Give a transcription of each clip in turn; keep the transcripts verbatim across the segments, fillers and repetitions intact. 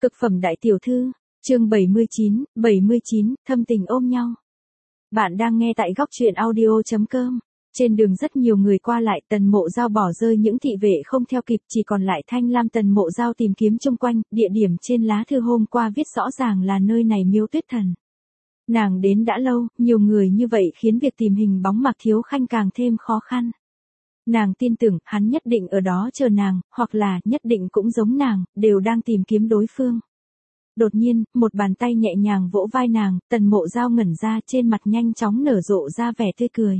Cực phẩm đại tiểu thư, chương bảy mươi chín, bảy mươi chín, thâm tình ôm nhau. Bạn đang nghe tại góc truyện audio chấm com. Trên đường rất nhiều người qua lại, Tần Mộ Giao bỏ rơi những thị vệ không theo kịp, chỉ còn lại Thanh Lam. Tần Mộ Giao tìm kiếm chung quanh, địa điểm trên lá thư hôm qua viết rõ ràng là nơi này Miếu Tuyết Thần. Nàng đến đã lâu, nhiều người như vậy khiến việc tìm hình bóng Mạc Thiếu Khanh càng thêm khó khăn. Nàng tin tưởng, hắn nhất định ở đó chờ nàng, hoặc là, nhất định cũng giống nàng, đều đang tìm kiếm đối phương. Đột nhiên, một bàn tay nhẹ nhàng vỗ vai nàng, Tần Mộ Giao ngẩn ra, trên mặt nhanh chóng nở rộ ra vẻ tươi cười.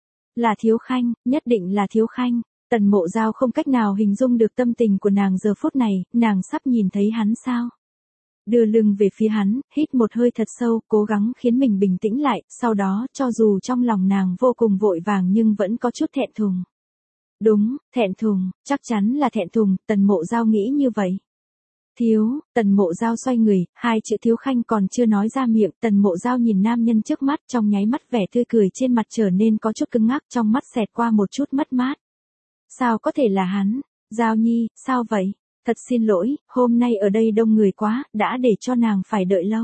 Là Thiếu Khanh, nhất định là Thiếu Khanh. Tần Mộ Giao không cách nào hình dung được tâm tình của nàng giờ phút này, nàng sắp nhìn thấy hắn sao. Đưa lưng về phía hắn, hít một hơi thật sâu, cố gắng khiến mình bình tĩnh lại, sau đó, cho dù trong lòng nàng vô cùng vội vàng nhưng vẫn có chút thẹn thùng. Đúng, thẹn thùng, chắc chắn là thẹn thùng, Tần Mộ Giao nghĩ như vậy. Thiếu, Tần Mộ Giao xoay người, hai chữ Thiếu Khanh còn chưa nói ra miệng, Tần Mộ Giao nhìn nam nhân trước mắt, trong nháy mắt vẻ tươi cười trên mặt trở nên có chút cứng ngắc, trong mắt xẹt qua một chút mất mát. Sao có thể là hắn? Giao Nhi, sao vậy? Thật xin lỗi, hôm nay ở đây đông người quá, đã để cho nàng phải đợi lâu.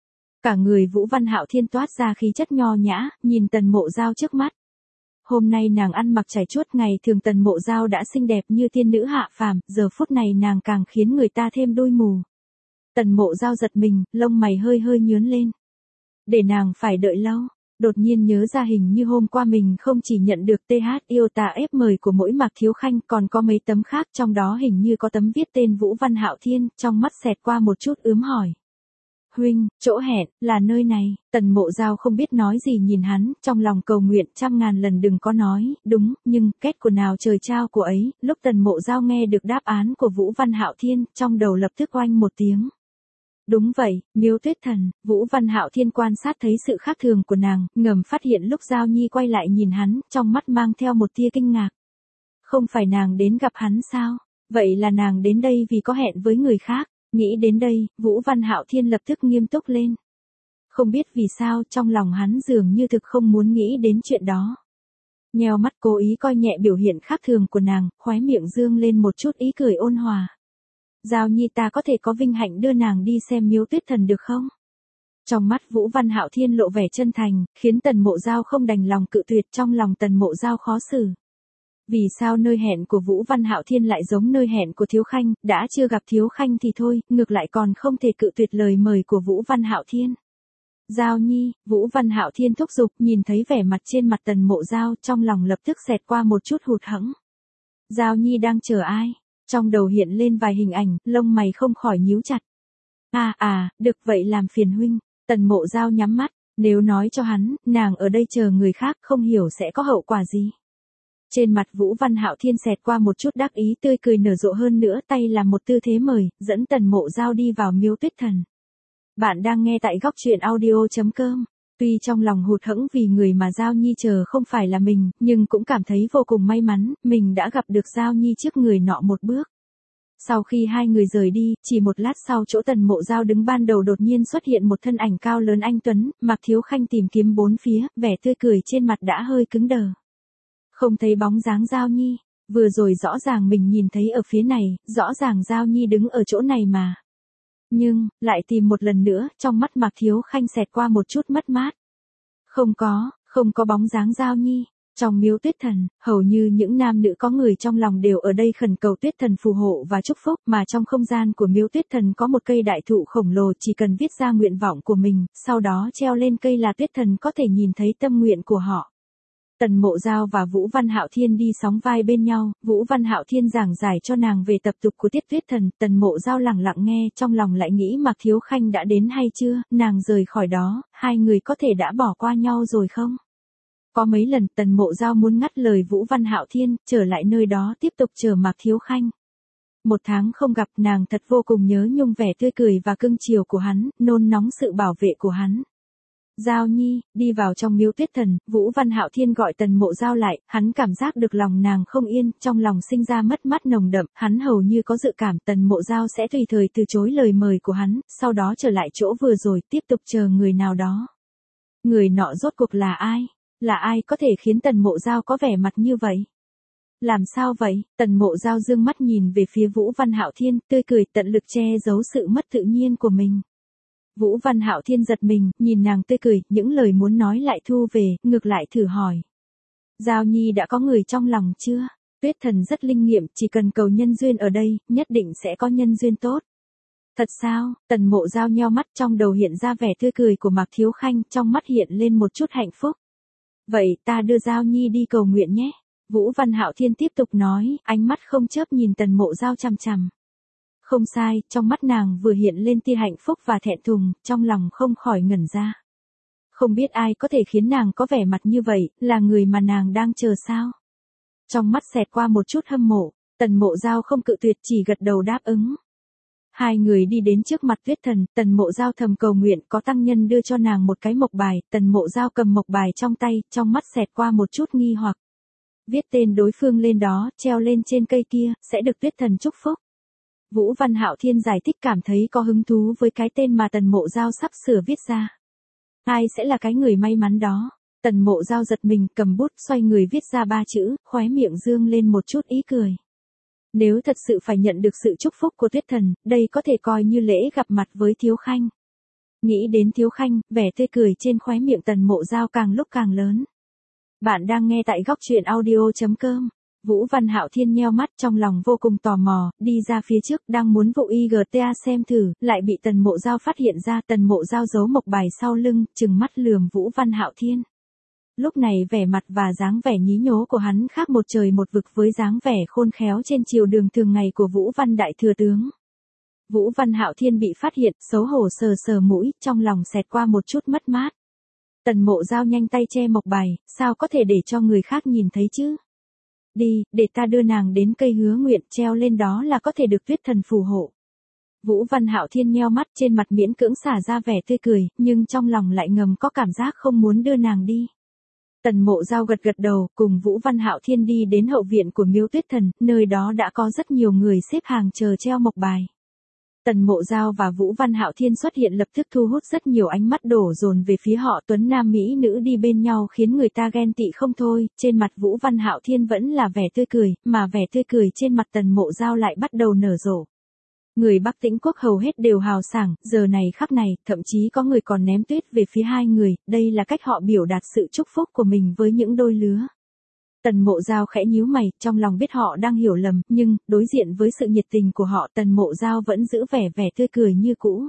Cả người Vũ Văn Hạo Thiên toát ra khí chất nho nhã, nhìn Tần Mộ Giao trước mắt. Hôm nay nàng ăn mặc trải chuốt, ngày thường Tần Mộ Giao đã xinh đẹp như tiên nữ hạ phàm, giờ phút này nàng càng khiến người ta thêm đôi mù. Tần Mộ Giao giật mình, lông mày hơi hơi nhướng lên. Để nàng phải đợi lâu, đột nhiên nhớ ra hình như hôm qua mình không chỉ nhận được tê hát yêu ta ép mời của mỗi Mạc Thiếu Khanh, còn có mấy tấm khác, trong đó hình như có tấm viết tên Vũ Văn Hạo Thiên, trong mắt xẹt qua một chút ướm hỏi. Huynh, chỗ hẹn, là nơi này. Tần Mộ Giao không biết nói gì nhìn hắn, trong lòng cầu nguyện trăm ngàn lần đừng có nói, đúng, nhưng, kết của nào trời trao của ấy, lúc Tần Mộ Giao nghe được đáp án của Vũ Văn Hạo Thiên, trong đầu lập tức oanh một tiếng. Đúng vậy, Miếu Tuyết Thần. Vũ Văn Hạo Thiên quan sát thấy sự khác thường của nàng, ngầm phát hiện lúc Giao Nhi quay lại nhìn hắn, trong mắt mang theo một tia kinh ngạc. Không phải nàng đến gặp hắn sao? Vậy là nàng đến đây vì có hẹn với người khác. Nghĩ đến đây, Vũ Văn Hạo Thiên lập tức nghiêm túc lên. Không biết vì sao, trong lòng hắn dường như thực không muốn nghĩ đến chuyện đó. Nheo mắt cố ý coi nhẹ biểu hiện khác thường của nàng, khóe miệng dương lên một chút ý cười ôn hòa. Giao Nhi, ta có thể có vinh hạnh đưa nàng đi xem Miếu Tuyết Thần được không? Trong mắt Vũ Văn Hạo Thiên lộ vẻ chân thành, khiến Tần Mộ Giao không đành lòng cự tuyệt, trong lòng Tần Mộ Giao khó xử. Vì sao nơi hẹn của Vũ Văn Hạo Thiên lại giống nơi hẹn của Thiếu Khanh, đã chưa gặp Thiếu Khanh thì thôi, ngược lại còn không thể cự tuyệt lời mời của Vũ Văn Hạo Thiên. Giao Nhi, Vũ Văn Hạo Thiên thúc giục, nhìn thấy vẻ mặt trên mặt Tần Mộ Giao, trong lòng lập tức xẹt qua một chút hụt hẫng. Giao Nhi đang chờ ai? Trong đầu hiện lên vài hình ảnh, lông mày không khỏi nhíu chặt. À à, được vậy làm phiền huynh. Tần Mộ Giao nhắm mắt, nếu nói cho hắn, nàng ở đây chờ người khác, không hiểu sẽ có hậu quả gì. Trên mặt Vũ Văn Hạo Thiên xẹt qua một chút đắc ý, tươi cười nở rộ hơn nữa, tay làm một tư thế mời, dẫn Tần Mộ Giao đi vào Miếu Tuyết Thần. Bạn đang nghe tại góc truyện audio chấm com. Tuy trong lòng hụt hẫng vì người mà Giao Nhi chờ không phải là mình, nhưng cũng cảm thấy vô cùng may mắn, mình đã gặp được Giao Nhi trước người nọ một bước. Sau khi hai người rời đi, chỉ một lát sau chỗ Tần Mộ Giao đứng ban đầu đột nhiên xuất hiện một thân ảnh cao lớn anh tuấn, Mạc Thiếu Khanh tìm kiếm bốn phía, vẻ tươi cười trên mặt đã hơi cứng đờ. Không thấy bóng dáng Giao Nhi, vừa rồi rõ ràng mình nhìn thấy ở phía này, rõ ràng Giao Nhi đứng ở chỗ này mà. Nhưng, lại tìm một lần nữa, trong mắt Mạc Thiếu Khanh xẹt qua một chút mất mát. Không có, không có bóng dáng Giao Nhi. Trong Miếu Tuyết Thần, hầu như những nam nữ có người trong lòng đều ở đây khẩn cầu Tuyết Thần phù hộ và chúc phúc, mà trong không gian của Miếu Tuyết Thần có một cây đại thụ khổng lồ, chỉ cần viết ra nguyện vọng của mình, sau đó treo lên cây là Tuyết Thần có thể nhìn thấy tâm nguyện của họ. Tần Mộ Giao và Vũ Văn Hạo Thiên đi sóng vai bên nhau, Vũ Văn Hạo Thiên giảng giải cho nàng về tập tục của Tiết Tuyết Thần, Tần Mộ Giao lặng lặng nghe, trong lòng lại nghĩ Mạc Thiếu Khanh đã đến hay chưa, nàng rời khỏi đó, hai người có thể đã bỏ qua nhau rồi không? Có mấy lần Tần Mộ Giao muốn ngắt lời Vũ Văn Hạo Thiên, trở lại nơi đó tiếp tục chờ Mạc Thiếu Khanh. Một tháng không gặp, nàng thật vô cùng nhớ nhung vẻ tươi cười và cưng chiều của hắn, nôn nóng sự bảo vệ của hắn. Giao Nhi, đi vào trong Miếu Tuyết Thần, Vũ Văn Hạo Thiên gọi Tần Mộ Giao lại, hắn cảm giác được lòng nàng không yên, trong lòng sinh ra mất mát nồng đậm, hắn hầu như có dự cảm Tần Mộ Giao sẽ tùy thời từ chối lời mời của hắn, sau đó trở lại chỗ vừa rồi, tiếp tục chờ người nào đó. Người nọ rốt cuộc là ai? Là ai có thể khiến Tần Mộ Giao có vẻ mặt như vậy? Làm sao vậy? Tần Mộ Giao dương mắt nhìn về phía Vũ Văn Hạo Thiên, tươi cười tận lực che giấu sự mất tự nhiên của mình. Vũ Văn Hạo Thiên giật mình, nhìn nàng tươi cười, những lời muốn nói lại thu về, ngược lại thử hỏi. Giao Nhi đã có người trong lòng chưa? Tuyết Thần rất linh nghiệm, chỉ cần cầu nhân duyên ở đây, nhất định sẽ có nhân duyên tốt. Thật sao? Tần Mộ Giao nheo mắt, trong đầu hiện ra vẻ tươi cười của Mạc Thiếu Khanh, trong mắt hiện lên một chút hạnh phúc. Vậy ta đưa Giao Nhi đi cầu nguyện nhé. Vũ Văn Hạo Thiên tiếp tục nói, ánh mắt không chớp nhìn Tần Mộ Giao chằm chằm. Không sai, trong mắt nàng vừa hiện lên tia hạnh phúc và thẹn thùng, trong lòng không khỏi ngẩn ra. Không biết ai có thể khiến nàng có vẻ mặt như vậy, là người mà nàng đang chờ sao? Trong mắt xẹt qua một chút hâm mộ, Tần Mộ Giao không cự tuyệt chỉ gật đầu đáp ứng. Hai người đi đến trước mặt Tuyết Thần, Tần Mộ Giao thầm cầu nguyện có tăng nhân đưa cho nàng một cái mộc bài, Tần Mộ Giao cầm mộc bài trong tay, trong mắt xẹt qua một chút nghi hoặc. Viết tên đối phương lên đó, treo lên trên cây kia, sẽ được Tuyết Thần chúc phúc. Vũ Văn Hạo Thiên giải thích cảm thấy có hứng thú với cái tên mà Tần Mộ Giao sắp sửa viết ra. Ai sẽ là cái người may mắn đó? Tần Mộ Giao giật mình, cầm bút xoay người viết ra ba chữ, khóe miệng dương lên một chút ý cười. Nếu thật sự phải nhận được sự chúc phúc của Tuyết Thần, đây có thể coi như lễ gặp mặt với Thiếu Khanh. Nghĩ đến Thiếu Khanh, vẻ tươi cười trên khóe miệng Tần Mộ Giao càng lúc càng lớn. Bạn đang nghe tại góc truyện audio chấm com. Vũ Văn Hạo Thiên nheo mắt, trong lòng vô cùng tò mò, đi ra phía trước đang muốn vụ i giê tê a xem thử, lại bị Tần Mộ Giao phát hiện ra. Tần Mộ Giao giấu mộc bài sau lưng, trừng mắt lườm Vũ Văn Hạo Thiên. Lúc này vẻ mặt và dáng vẻ nhí nhố của hắn khác một trời một vực với dáng vẻ khôn khéo trên triều đường thường ngày của Vũ Văn Đại Thừa Tướng. Vũ Văn Hạo Thiên bị phát hiện, xấu hổ sờ sờ mũi, trong lòng xẹt qua một chút mất mát. Tần Mộ Giao nhanh tay che mộc bài, sao có thể để cho người khác nhìn thấy chứ? Đi, để ta đưa nàng đến cây hứa nguyện, treo lên đó là có thể được Tuyết Thần phù hộ. Vũ Văn Hạo Thiên nheo mắt, trên mặt miễn cưỡng xả ra vẻ tươi cười, nhưng trong lòng lại ngầm có cảm giác không muốn đưa nàng đi. Tần Mộ Giao gật gật đầu, cùng Vũ Văn Hạo Thiên đi đến hậu viện của Miếu Tuyết Thần, nơi đó đã có rất nhiều người xếp hàng chờ treo mộc bài. Tần Mộ Giao và Vũ Văn Hạo Thiên xuất hiện lập tức thu hút rất nhiều ánh mắt đổ dồn về phía họ, tuấn nam mỹ nữ đi bên nhau khiến người ta ghen tị không thôi. Trên mặt Vũ Văn Hạo Thiên vẫn là vẻ tươi cười, mà vẻ tươi cười trên mặt Tần Mộ Giao lại bắt đầu nở rộ. Người Bắc Tĩnh quốc hầu hết đều hào sảng, giờ này khắc này, thậm chí có người còn ném tuyết về phía hai người, đây là cách họ biểu đạt sự chúc phúc của mình với những đôi lứa. Tần Mộ Giao khẽ nhíu mày, trong lòng biết họ đang hiểu lầm, nhưng, đối diện với sự nhiệt tình của họ, Tần Mộ Giao vẫn giữ vẻ vẻ tươi cười như cũ.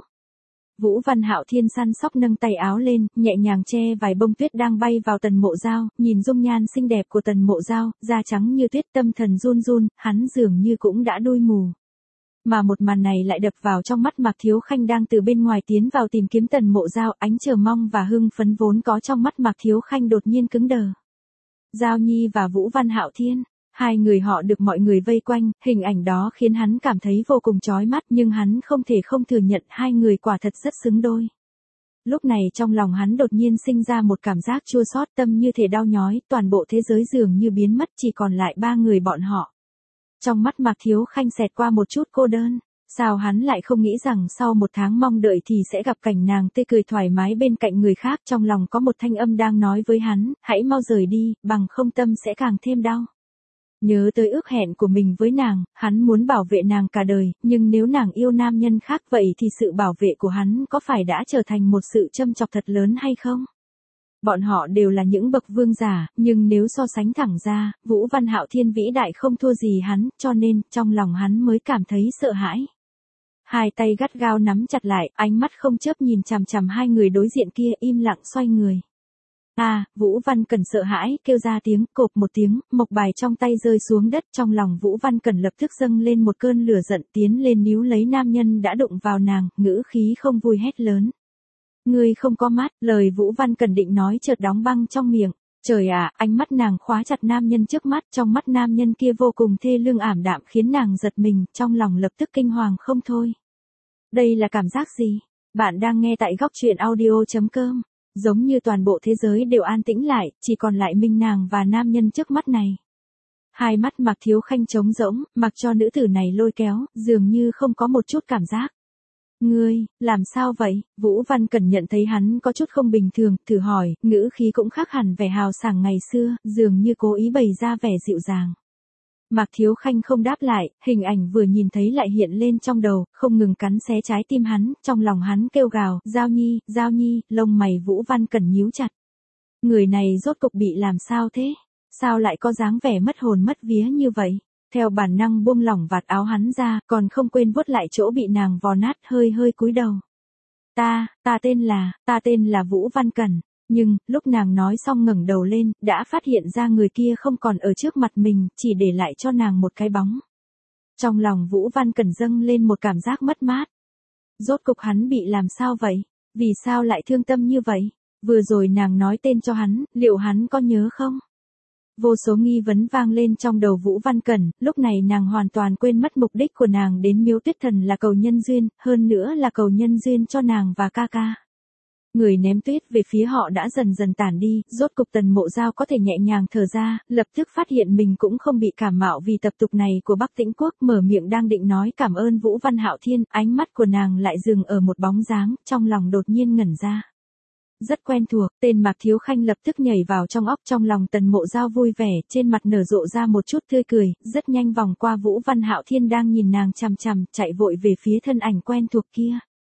Vũ Văn Hạo Thiên săn sóc nâng tay áo lên, nhẹ nhàng che vài bông tuyết đang bay vào Tần Mộ Giao, nhìn dung nhan xinh đẹp của Tần Mộ Giao, da trắng như tuyết, tâm thần run run, hắn dường như cũng đã đôi mù. Mà một màn này lại đập vào trong mắt Mạc Thiếu Khanh đang từ bên ngoài tiến vào tìm kiếm Tần Mộ Giao, ánh chờ mong và hưng phấn vốn có trong mắt Mạc Thiếu Khanh đột nhiên cứng đờ. Giao Nhi và Vũ Văn Hạo Thiên, hai người họ được mọi người vây quanh, hình ảnh đó khiến hắn cảm thấy vô cùng chói mắt, nhưng hắn không thể không thừa nhận hai người quả thật rất xứng đôi. Lúc này trong lòng hắn đột nhiên sinh ra một cảm giác chua xót, tâm như thể đau nhói, toàn bộ thế giới dường như biến mất, chỉ còn lại ba người bọn họ. Trong mắt Mạc Thiếu Khanh xẹt qua một chút cô đơn, sao hắn lại không nghĩ rằng sau một tháng mong đợi thì sẽ gặp cảnh nàng tươi cười thoải mái bên cạnh người khác, trong lòng có một thanh âm đang nói với hắn, hãy mau rời đi, bằng không tâm sẽ càng thêm đau. Nhớ tới ước hẹn của mình với nàng, hắn muốn bảo vệ nàng cả đời, nhưng nếu nàng yêu nam nhân khác vậy thì sự bảo vệ của hắn có phải đã trở thành một sự châm chọc thật lớn hay không? Bọn họ đều là những bậc vương giả, nhưng nếu so sánh thẳng ra, Vũ Văn Hạo Thiên vĩ đại không thua gì hắn, cho nên, trong lòng hắn mới cảm thấy sợ hãi. Hai tay gắt gao nắm chặt lại, ánh mắt không chớp nhìn chằm chằm hai người đối diện kia, im lặng xoay người. À, Vũ Văn Cẩn sợ hãi, kêu ra tiếng, cộp một tiếng, mộc bài trong tay rơi xuống đất, trong lòng Vũ Văn Cẩn lập tức dâng lên một cơn lửa giận, tiến lên níu lấy nam nhân đã đụng vào nàng, ngữ khí không vui hét lớn. Ngươi không có mắt, lời Vũ Văn Cẩn định nói chợt đóng băng trong miệng. Trời ạ, ánh mắt nàng khóa chặt nam nhân trước mắt, trong mắt nam nhân kia vô cùng thê lương ảm đạm khiến nàng giật mình, trong lòng lập tức kinh hoàng không thôi. Đây là cảm giác gì? Bạn đang nghe tại góc truyện audio chấm com. Giống như toàn bộ thế giới đều an tĩnh lại, chỉ còn lại mình nàng và nam nhân trước mắt này. Hai mắt Mạc Thiếu Khanh trống rỗng, mặc cho nữ tử này lôi kéo, dường như không có một chút cảm giác. Ngươi, làm sao vậy? Vũ Văn Cẩn nhận thấy hắn có chút không bình thường, thử hỏi, ngữ khí cũng khác hẳn vẻ hào sảng ngày xưa, dường như cố ý bày ra vẻ dịu dàng. Mạc Thiếu Khanh không đáp lại, hình ảnh vừa nhìn thấy lại hiện lên trong đầu, không ngừng cắn xé trái tim hắn, trong lòng hắn kêu gào, Giao Nhi, Giao Nhi, lông mày Vũ Văn Cẩn nhíu chặt. Người này rốt cục bị làm sao thế? Sao lại có dáng vẻ mất hồn mất vía như vậy? Theo bản năng buông lỏng vạt áo hắn ra, còn không quên vuốt lại chỗ bị nàng vò nát, hơi hơi cúi đầu. Ta, ta tên là, ta tên là Vũ Văn Cẩn. Nhưng, lúc nàng nói xong ngẩng đầu lên, đã phát hiện ra người kia không còn ở trước mặt mình, chỉ để lại cho nàng một cái bóng. Trong lòng Vũ Văn Cẩn dâng lên một cảm giác mất mát. Rốt cục hắn bị làm sao vậy? Vì sao lại thương tâm như vậy? Vừa rồi nàng nói tên cho hắn, liệu hắn có nhớ không? Vô số nghi vấn vang lên trong đầu Vũ Văn Cẩn, lúc này nàng hoàn toàn quên mất mục đích của nàng đến Miếu Tuyết Thần là cầu nhân duyên, hơn nữa là cầu nhân duyên cho nàng và ca ca. Người ném tuyết về phía họ đã dần dần tản đi, rốt cục Tần Mộ Giao có thể nhẹ nhàng thở ra, lập tức phát hiện mình cũng không bị cảm mạo vì tập tục này của Bắc Tĩnh Quốc, mở miệng đang định nói cảm ơn Vũ Văn Hạo Thiên, ánh mắt của nàng lại dừng ở một bóng dáng, trong lòng đột nhiên ngẩn ra. Rất quen thuộc, tên Mạc Thiếu Khanh lập tức nhảy vào trong óc, trong lòng Tần Mộ Giao vui vẻ, trên mặt nở rộ ra một chút tươi cười, rất nhanh vòng qua Vũ Văn Hạo Thiên đang nhìn nàng chằm chằm, chạy vội về phía thân ảnh quen thuộc kia.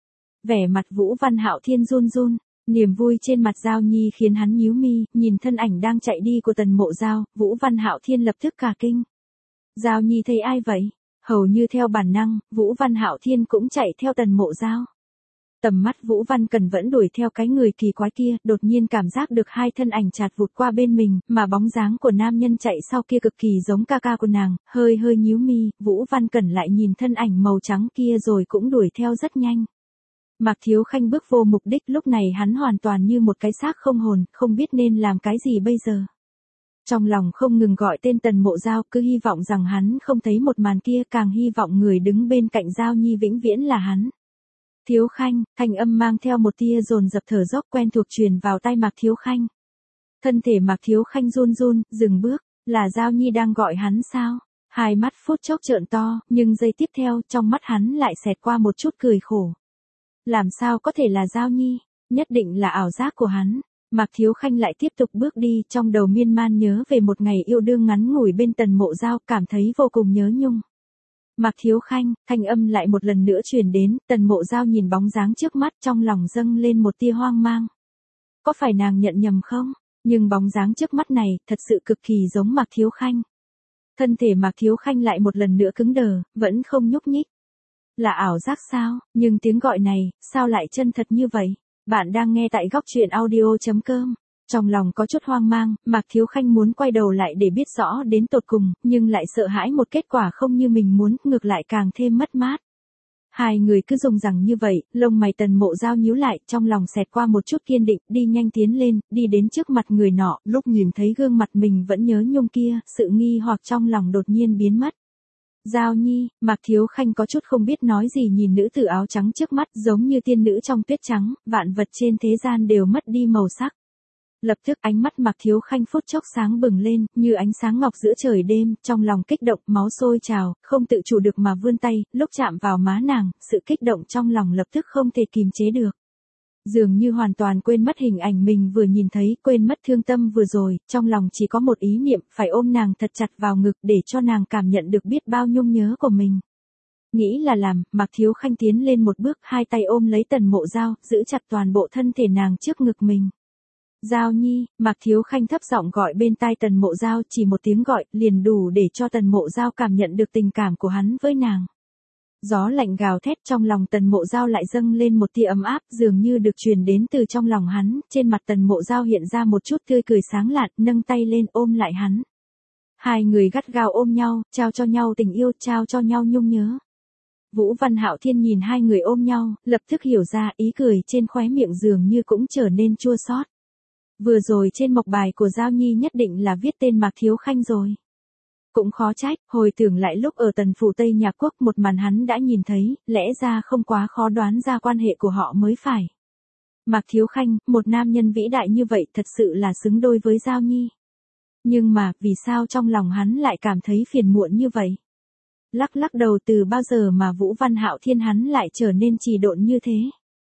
Vẻ mặt Vũ Văn Hạo Thiên run run, niềm vui trên mặt Giao Nhi khiến hắn nhíu mi, nhìn thân ảnh đang chạy đi của Tần Mộ Giao, Vũ Văn Hạo Thiên lập tức cả kinh. Giao Nhi thấy ai vậy? Hầu như theo bản năng, Vũ Văn Hạo Thiên cũng chạy theo Tần Mộ Giao. Tầm mắt Vũ Văn Cần vẫn đuổi theo cái người kỳ quái kia, đột nhiên cảm giác được hai thân ảnh chạt vụt qua bên mình, mà bóng dáng của nam nhân chạy sau kia cực kỳ giống ca ca của nàng, hơi hơi nhíu mi, Vũ Văn Cẩn lại nhìn thân ảnh màu trắng kia rồi cũng đuổi theo rất nhanh. Mạc Thiếu Khanh bước vô mục đích, lúc này hắn hoàn toàn như một cái xác không hồn, không biết nên làm cái gì bây giờ. Trong lòng không ngừng gọi tên Tần Mộ Giao, cứ hy vọng rằng hắn không thấy một màn kia, càng hy vọng người đứng bên cạnh Giao Nhi vĩnh viễn là hắn. Thiếu Khanh, thanh âm mang theo một tia dồn dập thở dốc quen thuộc truyền vào tai Mạc Thiếu Khanh. Thân thể Mạc Thiếu Khanh run run, dừng bước, là Giao Nhi đang gọi hắn sao? Hai mắt phút chốc trợn to, nhưng giây tiếp theo, trong mắt hắn lại xẹt qua một chút cười khổ. Làm sao có thể là Giao Nhi, nhất định là ảo giác của hắn. Mạc Thiếu Khanh lại tiếp tục bước đi, trong đầu miên man nhớ về một ngày yêu đương ngắn ngủi bên Tần Mộ Giao, cảm thấy vô cùng nhớ nhung. Mạc Thiếu Khanh, thanh âm lại một lần nữa truyền đến, Tần Mộ Giao nhìn bóng dáng trước mắt, trong lòng dâng lên một tia hoang mang. Có phải nàng nhận nhầm không? Nhưng bóng dáng trước mắt này, thật sự cực kỳ giống Mạc Thiếu Khanh. Thân thể Mạc Thiếu Khanh lại một lần nữa cứng đờ, vẫn không nhúc nhích. Là ảo giác sao? Nhưng tiếng gọi này, sao lại chân thật như vậy? Bạn đang nghe tại góc truyện audio chấm com. Trong lòng có chút hoang mang, Mạc Thiếu Khanh muốn quay đầu lại để biết rõ đến tột cùng, nhưng lại sợ hãi một kết quả không như mình muốn, ngược lại càng thêm mất mát. Hai người cứ dùng rằng như vậy, lông mày Tần Mộ Giao nhíu lại, trong lòng xẹt qua một chút kiên định, đi nhanh tiến lên, đi đến trước mặt người nọ, lúc nhìn thấy gương mặt mình vẫn nhớ nhung kia, sự nghi hoặc trong lòng đột nhiên biến mất. Giao Nhi, Mạc Thiếu Khanh có chút không biết nói gì nhìn nữ tử áo trắng trước mắt, giống như tiên nữ trong tuyết trắng, vạn vật trên thế gian đều mất đi màu sắc. Lập tức ánh mắt Mạc Thiếu Khanh phút chốc sáng bừng lên, như ánh sáng ngọc giữa trời đêm, trong lòng kích động, máu sôi trào, không tự chủ được mà vươn tay, lúc chạm vào má nàng, sự kích động trong lòng lập tức không thể kìm chế được. Dường như hoàn toàn quên mất hình ảnh mình vừa nhìn thấy, quên mất thương tâm vừa rồi, trong lòng chỉ có một ý niệm, phải ôm nàng thật chặt vào ngực để cho nàng cảm nhận được biết bao nhung nhớ của mình. Nghĩ là làm, Mạc Thiếu Khanh tiến lên một bước, hai tay ôm lấy Tần Mộ Giao, giữ chặt toàn bộ thân thể nàng trước ngực mình. Giao Nhi, Mạc Thiếu Khanh thấp giọng gọi bên tai Tần Mộ Giao, chỉ một tiếng gọi, liền đủ để cho Tần Mộ Giao cảm nhận được tình cảm của hắn với nàng. Gió lạnh gào thét, trong lòng Tần Mộ Giao lại dâng lên một tia ấm áp, dường như được truyền đến từ trong lòng hắn, trên mặt Tần Mộ Giao hiện ra một chút tươi cười sáng lạn, nâng tay lên ôm lại hắn. Hai người gắt gao ôm nhau, trao cho nhau tình yêu, trao cho nhau nhung nhớ. Vũ Văn Hạo Thiên nhìn hai người ôm nhau, lập tức hiểu ra, ý cười trên khóe miệng dường như cũng trở nên chua xót. Vừa rồi trên mộc bài của Giao Nhi nhất định là viết tên Mạc Thiếu Khanh rồi. Cũng khó trách, hồi tưởng lại lúc ở Tần Phủ Tây Nhạc Quốc một màn hắn đã nhìn thấy, lẽ ra không quá khó đoán ra quan hệ của họ mới phải. Mạc Thiếu Khanh, một nam nhân vĩ đại như vậy thật sự là xứng đôi với Giao Nhi. Nhưng mà, vì sao trong lòng hắn lại cảm thấy phiền muộn như vậy? Lắc lắc đầu, từ bao giờ mà Vũ Văn Hạo Thiên hắn lại trở nên trì độn như thế?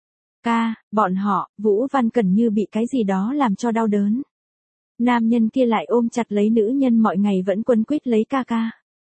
Ca, bọn họ, Vũ Văn Cẩn như bị cái gì đó làm cho đau đớn. Nam nhân kia lại ôm chặt lấy nữ nhân mọi ngày vẫn quấn quýt lấy ca ca.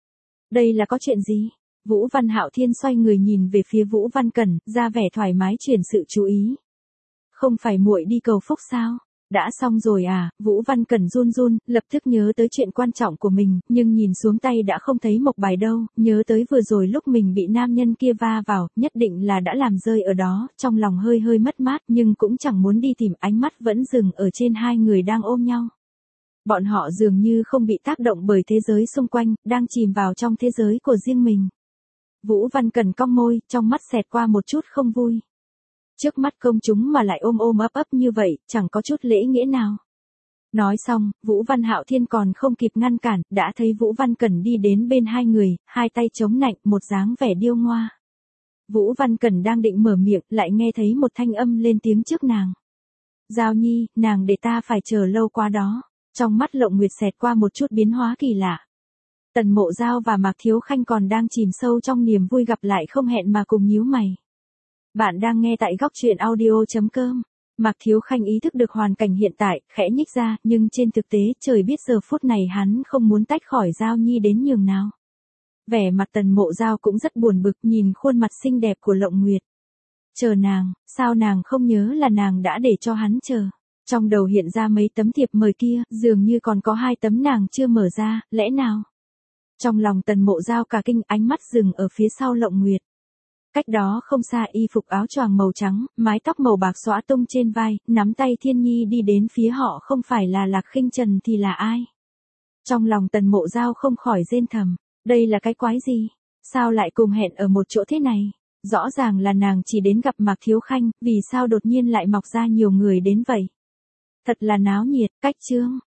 Đây là có chuyện gì? Vũ Văn Hạo Thiên xoay người nhìn về phía Vũ Văn Cẩn, ra vẻ thoải mái chuyển sự chú ý. Không phải muội đi cầu phúc sao? Đã xong rồi à? Vũ Văn Cẩn run run, lập tức nhớ tới chuyện quan trọng của mình, nhưng nhìn xuống tay đã không thấy mộc bài đâu, nhớ tới vừa rồi lúc mình bị nam nhân kia va vào, nhất định là đã làm rơi ở đó, trong lòng hơi hơi mất mát, nhưng cũng chẳng muốn đi tìm, ánh mắt vẫn dừng ở trên hai người đang ôm nhau. Bọn họ dường như không bị tác động bởi thế giới xung quanh, đang chìm vào trong thế giới của riêng mình. Vũ Văn Cẩn cong môi, trong mắt xẹt qua một chút không vui. Trước mắt công chúng mà lại ôm ôm ấp ấp như vậy, chẳng có chút lễ nghĩa nào. Nói xong, Vũ Văn Hạo Thiên còn không kịp ngăn cản, đã thấy Vũ Văn Cẩn đi đến bên hai người, hai tay chống nạnh, một dáng vẻ điêu ngoa. Vũ Văn Cẩn đang định mở miệng, lại nghe thấy một thanh âm lên tiếng trước nàng. Giao Nhi, nàng để ta phải chờ lâu quá đó. Trong mắt Lộng Nguyệt xẹt qua một chút biến hóa kỳ lạ. Tần Mộ Giao và Mạc Thiếu Khanh còn đang chìm sâu trong niềm vui gặp lại không hẹn mà cùng nhíu mày. Bạn đang nghe tại góc truyện audio chấm com. Mạc Thiếu Khanh ý thức được hoàn cảnh hiện tại, khẽ nhích ra, nhưng trên thực tế trời biết giờ phút này hắn không muốn tách khỏi Giao Nhi đến nhường nào. Vẻ mặt Tần Mộ Giao cũng rất buồn bực nhìn khuôn mặt xinh đẹp của Lộng Nguyệt. Chờ nàng, sao nàng không nhớ là nàng đã để cho hắn chờ. Trong đầu hiện ra mấy tấm thiệp mời kia, dường như còn có hai tấm nàng chưa mở ra, lẽ nào? Trong lòng Tần Mộ Giao cả kinh, ánh mắt dừng ở phía sau Lộng Nguyệt. Cách đó không xa y phục áo choàng màu trắng, mái tóc màu bạc xõa tung trên vai, nắm tay Thiên Nhi đi đến phía họ, không phải là Lạc Khinh Trần thì là ai? Trong lòng Tần Mộ Giao không khỏi rên thầm, đây là cái quái gì? Sao lại cùng hẹn ở một chỗ thế này? Rõ ràng là nàng chỉ đến gặp Mạc Thiếu Khanh, vì sao đột nhiên lại mọc ra nhiều người đến vậy? Thật là náo nhiệt, cách chương.